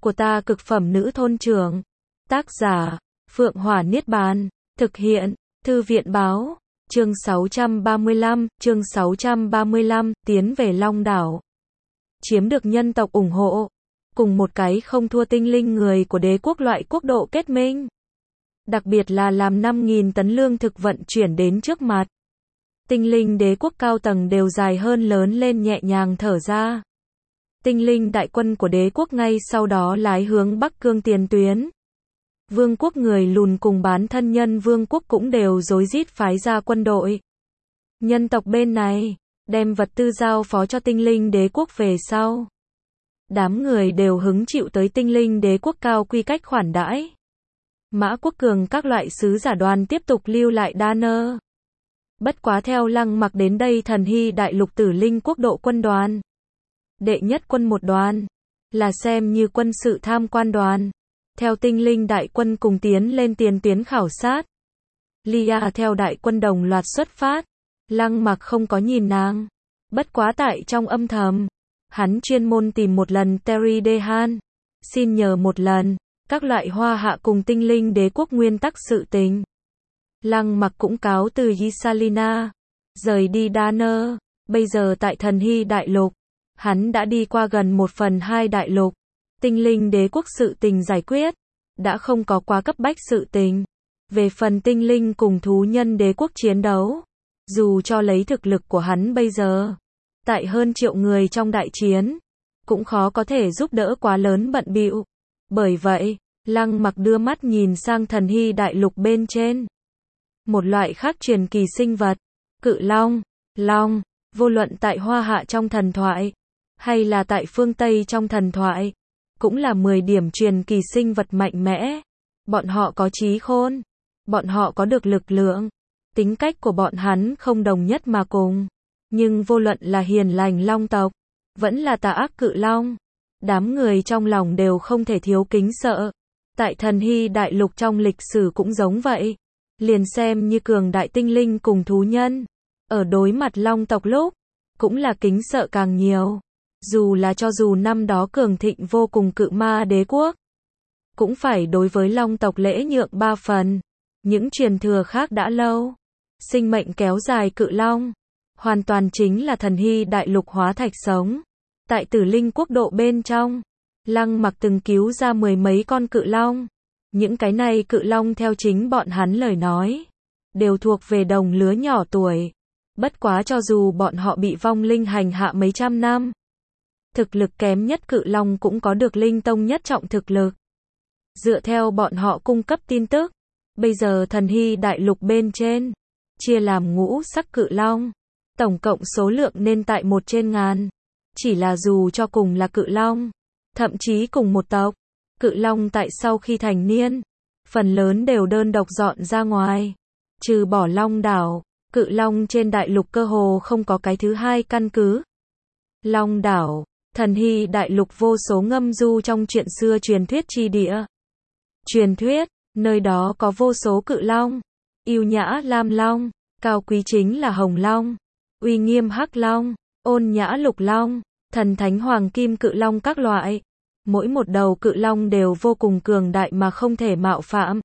của ta cực phẩm nữ thôn trưởng. Tác giả, Phượng Hỏa Niết Bàn. Thực hiện, Thư viện Báo. Chương 635, tiến về Long Đảo. Chiếm được nhân tộc ủng hộ. Cùng một cái không thua tinh linh người của đế quốc loại quốc độ kết minh. Đặc biệt là làm 5.000 tấn lương thực vận chuyển đến trước mặt. Tinh linh đế quốc cao tầng đều dài hơn lớn lên nhẹ nhàng thở ra. Tinh linh đại quân của đế quốc ngay sau đó lái hướng Bắc Cương tiền tuyến. Vương quốc người lùn cùng bán thân nhân vương quốc cũng đều rối rít phái ra quân đội. Nhân tộc bên này, đem vật tư giao phó cho tinh linh đế quốc về sau. Đám người đều hứng chịu tới tinh linh đế quốc cao quy cách khoản đãi. Mã Quốc Cường các loại sứ giả đoàn tiếp tục lưu lại Đa Nơ. Bất quá theo Lăng Mặc đến đây Thần Hy đại lục Tử Linh quốc độ quân đoàn. Đệ nhất quân một đoàn, là xem như quân sự tham quan đoàn. Theo tinh linh đại quân cùng tiến lên tiền tuyến khảo sát. Lia theo đại quân đồng loạt xuất phát. Lăng Mặc không có nhìn nàng. Bất quá tại trong âm thầm, hắn chuyên môn tìm một lần Terry Dehan. Xin nhờ một lần, các loại hoa hạ cùng tinh linh đế quốc nguyên tắc sự tình. Lăng Mặc cũng cáo từ Yisalina, rời đi Đa Nơ. Bây giờ tại Thần Hy đại lục, hắn đã đi qua gần 1/2 đại lục. Tinh linh đế quốc sự tình giải quyết, đã không có quá cấp bách sự tình. Về phần tinh linh cùng thú nhân đế quốc chiến đấu, dù cho lấy thực lực của hắn bây giờ, tại hơn triệu người trong đại chiến, cũng khó có thể giúp đỡ quá lớn bận bịu. Bởi vậy, Lăng Mặc đưa mắt nhìn sang Thần Hy đại lục bên trên. Một loại khác truyền kỳ sinh vật, cự long, vô luận tại Hoa Hạ trong thần thoại, hay là tại phương Tây trong thần thoại, cũng là 10 điểm truyền kỳ sinh vật mạnh mẽ. Bọn họ có trí khôn, bọn họ có được lực lượng, tính cách của bọn hắn không đồng nhất mà cùng. Nhưng vô luận là hiền lành long tộc, vẫn là tà ác cự long, đám người trong lòng đều không thể thiếu kính sợ. Tại Thần Hy đại lục trong lịch sử cũng giống vậy. Liền xem như cường đại tinh linh cùng thú nhân, ở đối mặt long tộc lúc, cũng là kính sợ càng nhiều. Dù năm đó cường thịnh vô cùng cự ma đế quốc, cũng phải đối với long tộc lễ nhượng 3 phần. Những truyền thừa khác đã lâu, sinh mệnh kéo dài cự long, hoàn toàn chính là Thần Hy đại lục hóa thạch sống. Tại Tử Linh quốc độ bên trong, Lăng Mặc từng cứu ra 10 mấy con cự long. Những cái này cự long theo chính bọn hắn lời nói, đều thuộc về đồng lứa nhỏ tuổi. Bất quá cho dù bọn họ bị vong linh hành hạ mấy trăm năm, thực lực kém nhất cự long cũng có được linh tông nhất trọng thực lực. Dựa theo bọn họ cung cấp tin tức, bây giờ Thần Hy đại lục bên trên, chia làm ngũ sắc cự long, tổng cộng số lượng nên tại 1/1000. Chỉ là dù cho cùng là cự long, thậm chí cùng một tộc, cự long tại sau khi thành niên, phần lớn đều đơn độc dọn ra ngoài. Trừ bỏ Long Đảo, cự long trên đại lục cơ hồ không có cái thứ hai căn cứ. Long Đảo, Thần Hy đại lục vô số ngâm du trong chuyện xưa truyền thuyết chi địa. Truyền thuyết, nơi đó có vô số cự long, yêu nhã lam long, cao quý chính là hồng long, uy nghiêm hắc long, ôn nhã lục long, thần thánh hoàng kim cự long các loại. Mỗi một đầu cự long đều vô cùng cường đại mà không thể mạo phạm.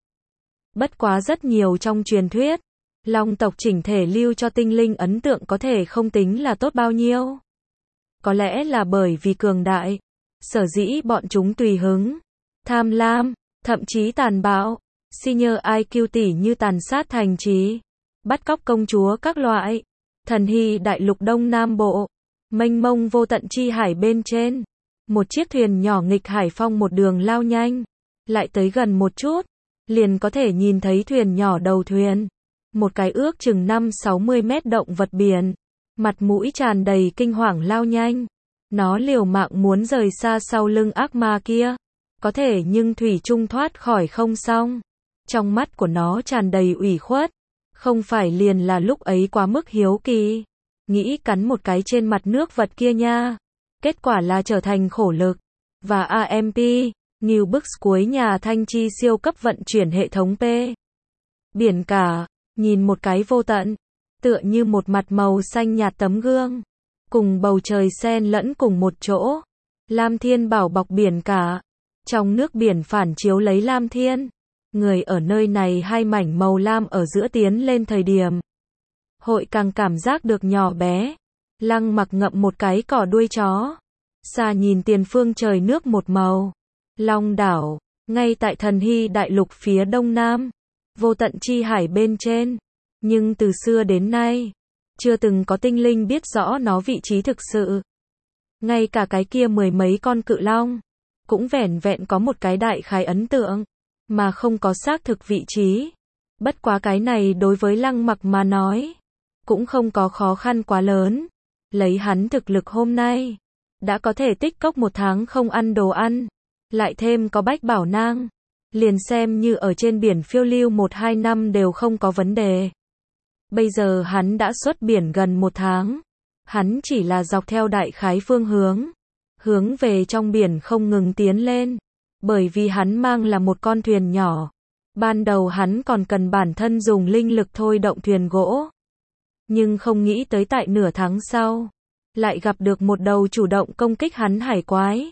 Bất quá rất nhiều trong truyền thuyết, long tộc chỉnh thể lưu cho tinh linh ấn tượng có thể không tính là tốt bao nhiêu. Có lẽ là bởi vì cường đại, sở dĩ bọn chúng tùy hứng, tham lam, thậm chí tàn bạo, senior IQ tỷ như tàn sát thành trì, bắt cóc công chúa các loại. Thần Hy đại lục Đông Nam Bộ, mênh mông vô tận chi hải bên trên, một chiếc thuyền nhỏ nghịch hải phong một đường lao nhanh, lại tới gần một chút, liền có thể nhìn thấy thuyền nhỏ đầu thuyền. Một cái ước chừng 5-60 mét động vật biển, mặt mũi tràn đầy kinh hoàng lao nhanh. Nó liều mạng muốn rời xa sau lưng ác ma kia, có thể nhưng thủy chung thoát khỏi không xong. Trong mắt của nó tràn đầy ủy khuất, không phải liền là lúc ấy quá mức hiếu kỳ, nghĩ cắn một cái trên mặt nước vật kia nha. Kết quả là trở thành khổ lực. Và AMP, New Books cuối nhà thanh chi siêu cấp vận chuyển hệ thống P. Biển cả, nhìn một cái vô tận, tựa như một mặt màu xanh nhạt tấm gương, cùng bầu trời xen lẫn cùng một chỗ. Lam thiên bảo bọc biển cả, Trong nước biển phản chiếu lấy lam thiên. Người ở nơi này hai mảnh màu lam ở giữa tiến lên thời điểm. Hội càng cảm giác được nhỏ bé. Lăng Mặc ngậm một cái cỏ đuôi chó. Xa nhìn tiền phương trời nước một màu. Long đảo, ngay tại Thần Hy đại lục phía đông nam. Vô tận chi hải bên trên. Nhưng từ xưa đến nay, chưa từng có tinh linh biết rõ nó vị trí thực sự. Ngay cả cái kia mười mấy con cự long, cũng vẻn vẹn có một cái đại khái ấn tượng, mà không có xác thực vị trí. Bất quá cái này đối với Lăng Mặc mà nói, cũng không có khó khăn quá lớn. Lấy hắn thực lực hôm nay, đã có thể tích cốc một tháng không ăn đồ ăn, lại thêm có bách bảo nang, liền xem như ở trên biển phiêu lưu 1-2 năm đều không có vấn đề. Bây giờ hắn đã xuất biển gần 1 tháng, hắn chỉ là dọc theo đại khái phương hướng về trong biển không ngừng tiến lên, bởi vì hắn mang là một con thuyền nhỏ. Ban đầu hắn còn cần bản thân dùng linh lực thôi động thuyền gỗ, nhưng không nghĩ tới tại nửa tháng sau, lại gặp được một đầu chủ động công kích hắn hải quái.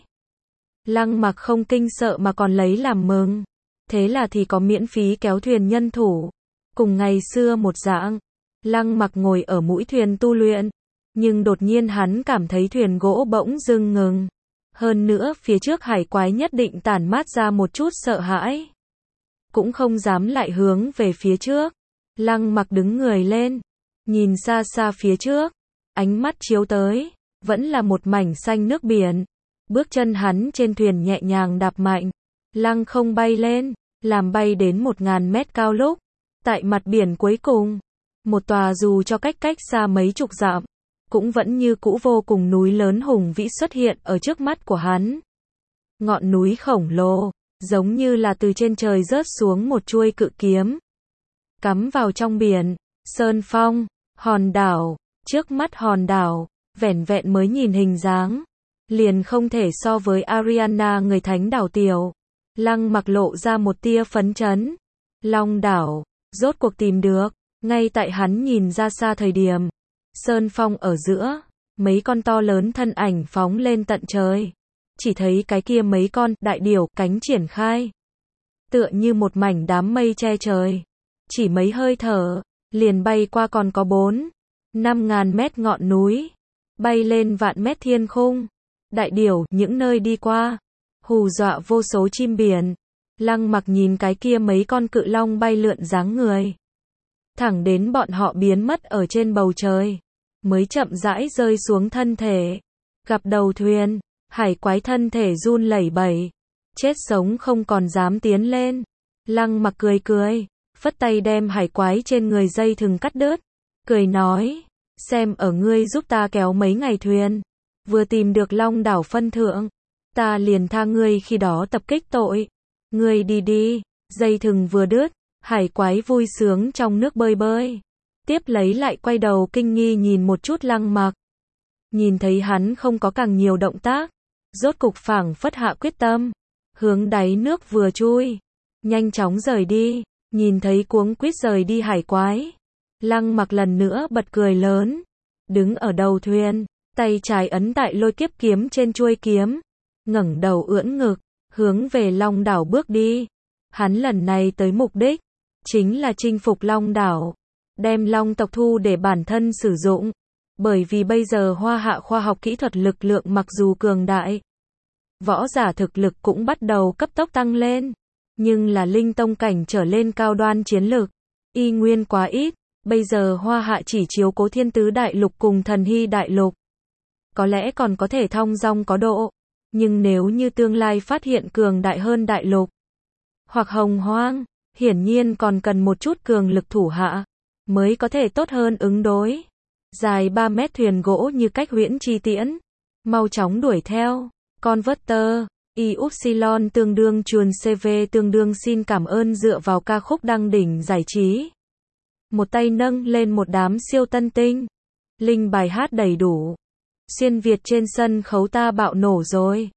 Lăng Mặc không kinh sợ mà còn lấy làm mừng, thế là thì có miễn phí kéo thuyền nhân thủ. Cùng ngày xưa một dạng, Lăng Mặc ngồi ở mũi thuyền tu luyện, nhưng đột nhiên hắn cảm thấy thuyền gỗ bỗng dưng ngừng. Hơn nữa phía trước hải quái nhất định tản mát ra một chút sợ hãi, cũng không dám lại hướng về phía trước. Lăng Mặc đứng người lên, nhìn xa xa phía trước, ánh mắt chiếu tới, vẫn là một mảnh xanh nước biển. Bước chân hắn trên thuyền nhẹ nhàng đạp mạnh, lăng không bay lên, làm bay đến 1000 mét cao lúc. Tại mặt biển cuối cùng, một tòa dù cho cách xa mấy chục dặm, cũng vẫn như cũ vô cùng núi lớn hùng vĩ xuất hiện ở trước mắt của hắn. Ngọn núi khổng lồ, giống như là từ trên trời rớt xuống một chuôi cự kiếm, cắm vào trong biển. Sơn phong, hòn đảo, trước mắt hòn đảo, vẻn vẹn mới nhìn hình dáng, liền không thể so với Ariana người thánh đảo tiểu. Lăng Mặc lộ ra một tia phấn chấn. Long đảo, rốt cuộc tìm được. Ngay tại hắn nhìn ra xa thời điểm, sơn phong ở giữa, mấy con to lớn thân ảnh phóng lên tận trời. Chỉ thấy cái kia mấy con đại điểu cánh triển khai, tựa như một mảnh đám mây che trời. Chỉ mấy hơi thở, liền bay qua còn có 4-5 mét ngọn núi, bay lên vạn mét thiên khung. Đại điểu những nơi đi qua, hù dọa vô số chim biển. Lăng Mặc nhìn cái kia mấy con cự long bay lượn dáng người, thẳng đến bọn họ biến mất ở trên bầu trời, mới chậm rãi rơi xuống thân thể. Gặp đầu thuyền, hải quái thân thể run lẩy bẩy, chết sống không còn dám tiến lên. Lăng Mặc cười, phất tay đem hải quái trên người dây thừng cắt đứt, cười nói, xem ở ngươi giúp ta kéo mấy ngày thuyền, vừa tìm được Long đảo phân thượng, ta liền tha ngươi khi đó tập kích tội. Ngươi đi đi. Dây thừng vừa đứt, hải quái vui sướng trong nước bơi, tiếp lấy lại quay đầu kinh nghi nhìn một chút Lăng Mặc. Nhìn thấy hắn không có càng nhiều động tác, rốt cục phảng phất hạ quyết tâm, hướng đáy nước vừa chui, nhanh chóng rời đi. Nhìn thấy cuống quýt rời đi hải quái, Lăng Mặc lần nữa bật cười lớn, đứng ở đầu thuyền, tay trái ấn tại lôi kiếp kiếm trên chuôi kiếm, ngẩng đầu ưỡn ngực, hướng về Long đảo bước đi. Hắn lần này tới mục đích, chính là chinh phục Long đảo, đem Long tộc thu để bản thân sử dụng. Bởi vì bây giờ Hoa Hạ khoa học kỹ thuật lực lượng mặc dù cường đại, võ giả thực lực cũng bắt đầu cấp tốc tăng lên, nhưng là linh tông cảnh trở lên cao đoan chiến lực, y nguyên quá ít. Bây giờ Hoa Hạ chỉ chiếu cố Thiên Tứ đại lục cùng Thần Hy đại lục, có lẽ còn có thể thong dong có độ, nhưng nếu như tương lai phát hiện cường đại hơn đại lục, hoặc hồng hoang, hiển nhiên còn cần một chút cường lực thủ hạ, mới có thể tốt hơn ứng đối. Dài 3 mét thuyền gỗ như cách huyễn chi tiễn, mau chóng đuổi theo. Converter, Y-Upsilon tương đương chuồn CV tương đương xin cảm ơn dựa vào ca khúc đăng đỉnh giải trí. Một tay nâng lên một đám siêu tân tinh. Linh bài hát đầy đủ. Xuyên Việt trên sân khấu ta bạo nổ rồi.